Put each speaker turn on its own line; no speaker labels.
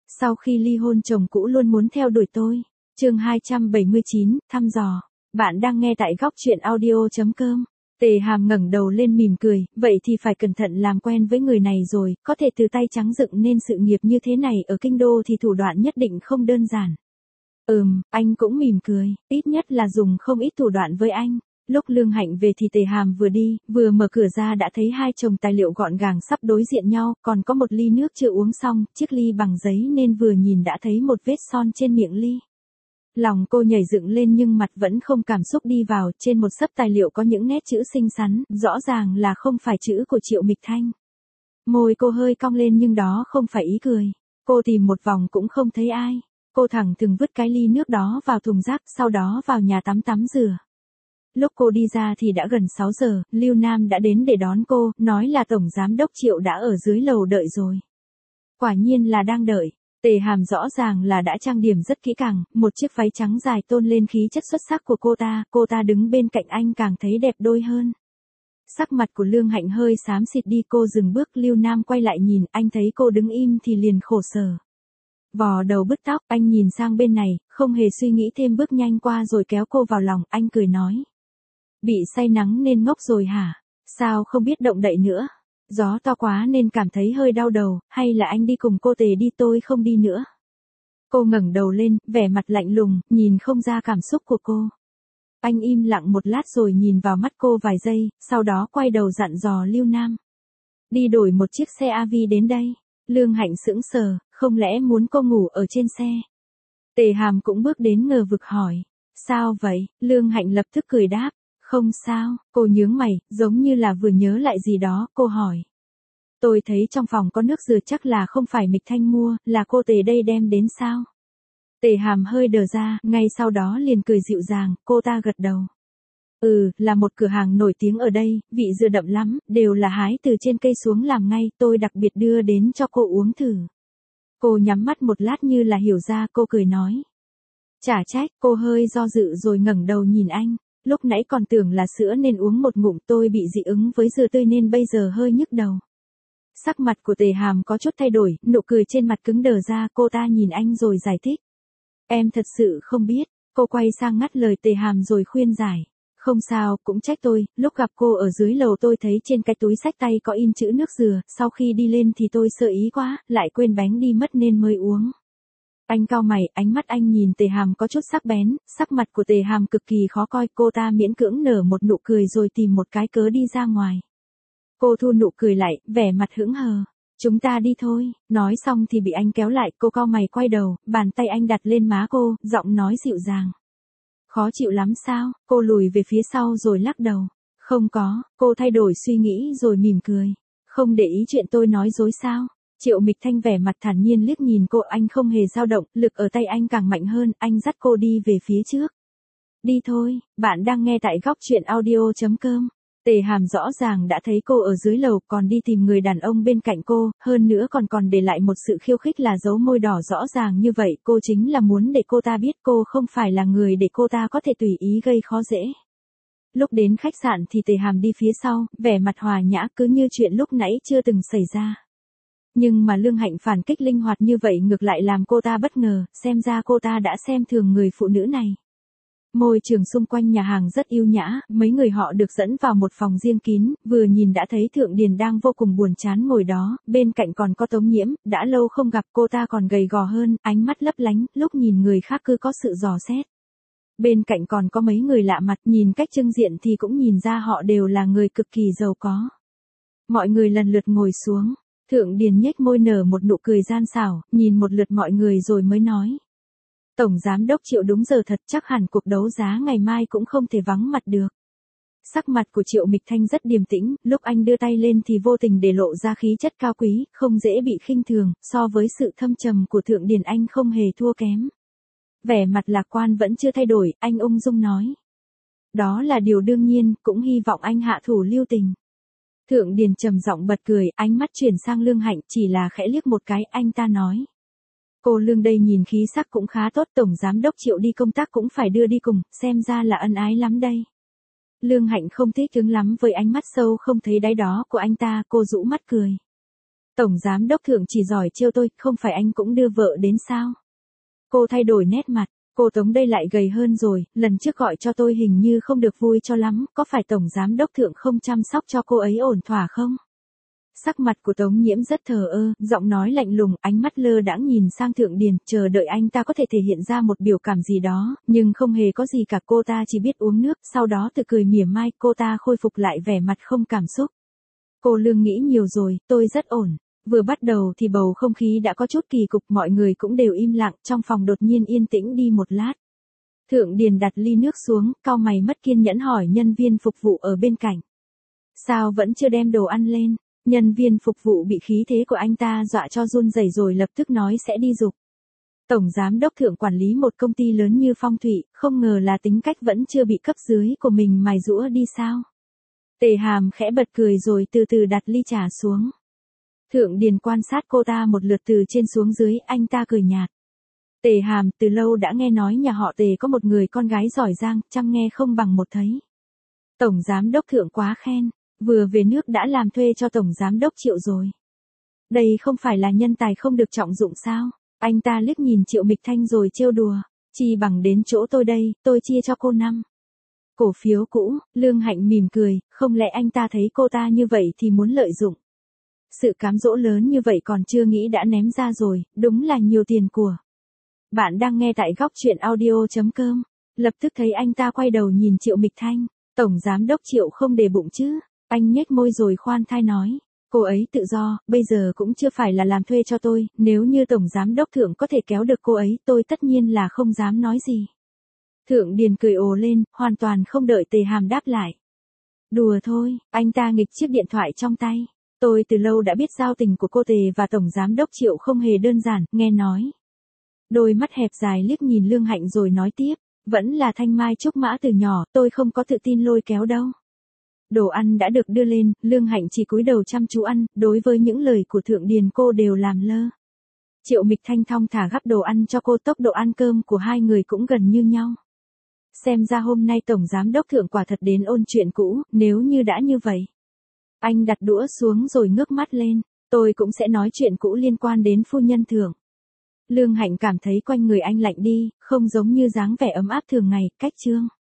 Sau khi ly hôn chồng cũ luôn muốn theo đuổi tôi. Chương 279, thăm dò. Bạn đang nghe tại góc truyện audio.com. Tề Hàm ngẩng đầu lên mỉm cười, vậy thì phải cẩn thận làm quen với người này rồi, có thể từ tay trắng dựng nên sự nghiệp như thế này ở kinh đô thì thủ đoạn nhất định không đơn giản. Anh cũng mỉm cười, ít nhất là dùng không ít thủ đoạn với anh. Lúc Lương Hạnh về thì Tề Hàm vừa đi, vừa mở cửa ra đã thấy hai chồng tài liệu gọn gàng sắp đối diện nhau, còn có một ly nước chưa uống xong, chiếc ly bằng giấy nên vừa nhìn đã thấy một vết son trên miệng ly. Lòng cô nhảy dựng lên nhưng mặt vẫn không cảm xúc đi vào, trên một xấp tài liệu có những nét chữ xinh xắn, rõ ràng là không phải chữ của Triệu Mịch Thanh. Môi cô hơi cong lên nhưng đó không phải ý cười. Cô tìm một vòng cũng không thấy ai. Cô thẳng thừng vứt cái ly nước đó vào thùng rác, sau đó vào nhà tắm rửa. Lúc cô đi ra thì đã gần 6 giờ, Lưu Nam đã đến để đón cô, nói là Tổng Giám đốc Triệu đã ở dưới lầu đợi rồi. Quả nhiên là đang đợi. Tề Hàm rõ ràng là đã trang điểm rất kỹ càng, một chiếc váy trắng dài tôn lên khí chất xuất sắc của cô ta đứng bên cạnh anh càng thấy đẹp đôi hơn. Sắc mặt của Lương Hạnh hơi xám xịt đi, cô dừng bước, Lưu Nam quay lại nhìn, anh thấy cô đứng im thì liền khổ sở. Vò đầu bứt tóc, anh nhìn sang bên này, không hề suy nghĩ thêm bước nhanh qua rồi kéo cô vào lòng, anh cười nói. Bị say nắng nên ngốc rồi hả? Sao không biết động đậy nữa? Gió to quá nên cảm thấy hơi đau đầu, hay là anh đi cùng cô Tề đi, tôi không đi nữa. Cô ngẩng đầu lên, vẻ mặt lạnh lùng, nhìn không ra cảm xúc của cô. Anh im lặng một lát rồi nhìn vào mắt cô vài giây, sau đó quay đầu dặn dò Lưu Nam. Đi đổi một chiếc xe AV đến đây. Lương Hạnh sững sờ, không lẽ muốn cô ngủ ở trên xe? Tề Hàm cũng bước đến ngờ vực hỏi. Sao vậy? Lương Hạnh lập tức cười đáp. Không sao, cô nhướng mày, giống như là vừa nhớ lại gì đó, cô hỏi. Tôi thấy trong phòng có nước dừa, chắc là không phải Mịch Thanh mua, là cô Tề đây đem đến sao? Tề Hàm hơi đờ ra, ngay sau đó liền cười dịu dàng, cô ta gật đầu. Là một cửa hàng nổi tiếng ở đây, vị dừa đậm lắm, đều là hái từ trên cây xuống làm ngay, tôi đặc biệt đưa đến cho cô uống thử. Cô nhắm mắt một lát như là hiểu ra, cô cười nói. Chả trách, cô hơi do dự rồi ngẩng đầu nhìn anh. Lúc nãy còn tưởng là sữa nên uống một ngụm, tôi bị dị ứng với dừa tươi nên bây giờ hơi nhức đầu. Sắc mặt của Tề Hàm có chút thay đổi, nụ cười trên mặt cứng đờ ra, cô ta nhìn anh rồi giải thích. Em thật sự không biết, cô quay sang ngắt lời Tề Hàm rồi khuyên giải. Không sao, cũng trách tôi, lúc gặp cô ở dưới lầu tôi thấy trên cái túi xách tay có in chữ nước dừa, sau khi đi lên thì tôi sợ ý quá, lại quên bánh đi mất nên mới uống. Anh cau mày, ánh mắt anh nhìn Tề Hàm có chút sắc bén, sắc mặt của Tề Hàm cực kỳ khó coi, cô ta miễn cưỡng nở một nụ cười rồi tìm một cái cớ đi ra ngoài. Cô thu nụ cười lại, vẻ mặt hững hờ. Chúng ta đi thôi, nói xong thì bị anh kéo lại, cô cau mày quay đầu, bàn tay anh đặt lên má cô, giọng nói dịu dàng. Khó chịu lắm sao? Cô lùi về phía sau rồi lắc đầu. Không có, cô thay đổi suy nghĩ rồi mỉm cười. Không để ý chuyện tôi nói dối sao? Triệu Mịch Thanh vẻ mặt thản nhiên liếc nhìn cô, anh không hề dao động, lực ở tay anh càng mạnh hơn, anh dắt cô đi về phía trước. Đi thôi, bạn đang nghe tại góc truyện audio.com. Tề Hàm rõ ràng đã thấy cô ở dưới lầu, còn đi tìm người đàn ông bên cạnh cô, hơn nữa còn để lại một sự khiêu khích là dấu môi đỏ rõ ràng như vậy, cô chính là muốn để cô ta biết cô không phải là người để cô ta có thể tùy ý gây khó dễ. Lúc đến khách sạn thì Tề Hàm đi phía sau, vẻ mặt hòa nhã cứ như chuyện lúc nãy chưa từng xảy ra. Nhưng mà Lương Hạnh phản kích linh hoạt như vậy ngược lại làm cô ta bất ngờ, xem ra cô ta đã xem thường người phụ nữ này. Môi trường xung quanh nhà hàng rất yêu nhã, mấy người họ được dẫn vào một phòng riêng kín, vừa nhìn đã thấy Thượng Điền đang vô cùng buồn chán ngồi đó, bên cạnh còn có Tống Nhiễm, đã lâu không gặp, cô ta còn gầy gò hơn, ánh mắt lấp lánh, lúc nhìn người khác cứ có sự dò xét. Bên cạnh còn có mấy người lạ mặt, nhìn cách trưng diện thì cũng nhìn ra họ đều là người cực kỳ giàu có. Mọi người lần lượt ngồi xuống, Thượng Điền nhếch môi nở một nụ cười gian xảo, nhìn một lượt mọi người rồi mới nói. Tổng Giám đốc Triệu đúng giờ thật, chắc hẳn cuộc đấu giá ngày mai cũng không thể vắng mặt được. Sắc mặt của Triệu Mịch Thanh rất điềm tĩnh, lúc anh đưa tay lên thì vô tình để lộ ra khí chất cao quý, không dễ bị khinh thường, so với sự thâm trầm của Thượng Điền anh không hề thua kém. Vẻ mặt lạc quan vẫn chưa thay đổi, anh ung dung nói. Đó là điều đương nhiên, cũng hy vọng anh hạ thủ lưu tình. Thượng Điền trầm giọng bật cười, ánh mắt chuyển sang Lương Hạnh, chỉ là khẽ liếc một cái, anh ta nói. Cô Lương đây nhìn khí sắc cũng khá tốt, Tổng Giám đốc Triệu đi công tác cũng phải đưa đi cùng, xem ra là ân ái lắm đây. Lương Hạnh không thích ứng lắm với ánh mắt sâu không thấy đáy đó của anh ta, cô rũ mắt cười. Tổng giám đốc thượng chỉ giỏi trêu tôi, không phải anh cũng đưa vợ đến sao? Cô thay đổi nét mặt, cô Tống đây lại gầy hơn rồi, lần trước gọi cho tôi hình như không được vui cho lắm, có phải tổng giám đốc thượng không chăm sóc cho cô ấy ổn thỏa không? Sắc mặt của Tống Nhiễm rất thờ ơ, giọng nói lạnh lùng, ánh mắt lơ đãng nhìn sang Thượng Điền, chờ đợi anh ta có thể thể hiện ra một biểu cảm gì đó, nhưng không hề có gì cả, cô ta chỉ biết uống nước, sau đó tự cười mỉa mai, cô ta khôi phục lại vẻ mặt không cảm xúc. Cô Lương nghĩ nhiều rồi, tôi rất ổn. Vừa bắt đầu thì bầu không khí đã có chút kỳ cục, mọi người cũng đều im lặng, trong phòng đột nhiên yên tĩnh đi một lát. Thượng Điền đặt ly nước xuống, cau mày mất kiên nhẫn hỏi nhân viên phục vụ ở bên cạnh. Sao vẫn chưa đem đồ ăn lên? Nhân viên phục vụ bị khí thế của anh ta dọa cho run rẩy rồi lập tức nói sẽ đi giục. Tổng giám đốc thượng quản lý một công ty lớn như Phong Thủy, không ngờ là tính cách vẫn chưa bị cấp dưới của mình mài giũa đi sao? Tề Hàm khẽ bật cười rồi từ từ đặt ly trà xuống. Thượng Điền quan sát cô ta một lượt từ trên xuống dưới, anh ta cười nhạt. Tề Hàm, từ lâu đã nghe nói nhà họ Tề có một người con gái giỏi giang, chăm nghe không bằng một thấy. Tổng giám đốc thượng quá khen, vừa về nước đã làm thuê cho tổng giám đốc Triệu rồi. Đây không phải là nhân tài không được trọng dụng sao? Anh ta liếc nhìn Triệu Mịch Thanh rồi trêu đùa, chi bằng đến chỗ tôi đây, tôi chia cho cô 5 cổ phiếu cũ. Lương Hạnh mỉm cười, không lẽ anh ta thấy cô ta như vậy thì muốn lợi dụng. Sự cám dỗ lớn như vậy còn chưa nghĩ đã ném ra rồi, đúng là nhiều tiền của. Bạn đang nghe tại góc truyện audio.com. Lập tức thấy anh ta quay đầu nhìn Triệu Mịch Thanh, tổng giám đốc Triệu không để bụng chứ. Anh nhếch môi rồi khoan thai nói, cô ấy tự do, bây giờ cũng chưa phải là làm thuê cho tôi, nếu như tổng giám đốc thượng có thể kéo được cô ấy, tôi tất nhiên là không dám nói gì. Thượng Điền cười ồ lên, hoàn toàn không đợi Tề Hàm đáp lại. Đùa thôi, anh ta nghịch chiếc điện thoại trong tay. Tôi từ lâu đã biết giao tình của cô Tề và tổng giám đốc Triệu không hề đơn giản, nghe nói. Đôi mắt hẹp dài liếc nhìn Lương Hạnh rồi nói tiếp, vẫn là thanh mai trúc mã từ nhỏ, tôi không có tự tin lôi kéo đâu. Đồ ăn đã được đưa lên, Lương Hạnh chỉ cúi đầu chăm chú ăn, đối với những lời của Thượng Điền cô đều làm lơ. Triệu Mịch Thanh thong thả gắp đồ ăn cho cô, tốc độ ăn cơm của hai người cũng gần như nhau. Xem ra hôm nay tổng giám đốc thượng quả thật đến ôn chuyện cũ, nếu như đã như vậy. Anh đặt đũa xuống rồi ngước mắt lên, tôi cũng sẽ nói chuyện cũ liên quan đến phu nhân thượng. Lương Hạnh cảm thấy quanh người anh lạnh đi, không giống như dáng vẻ ấm áp thường ngày, cách trương.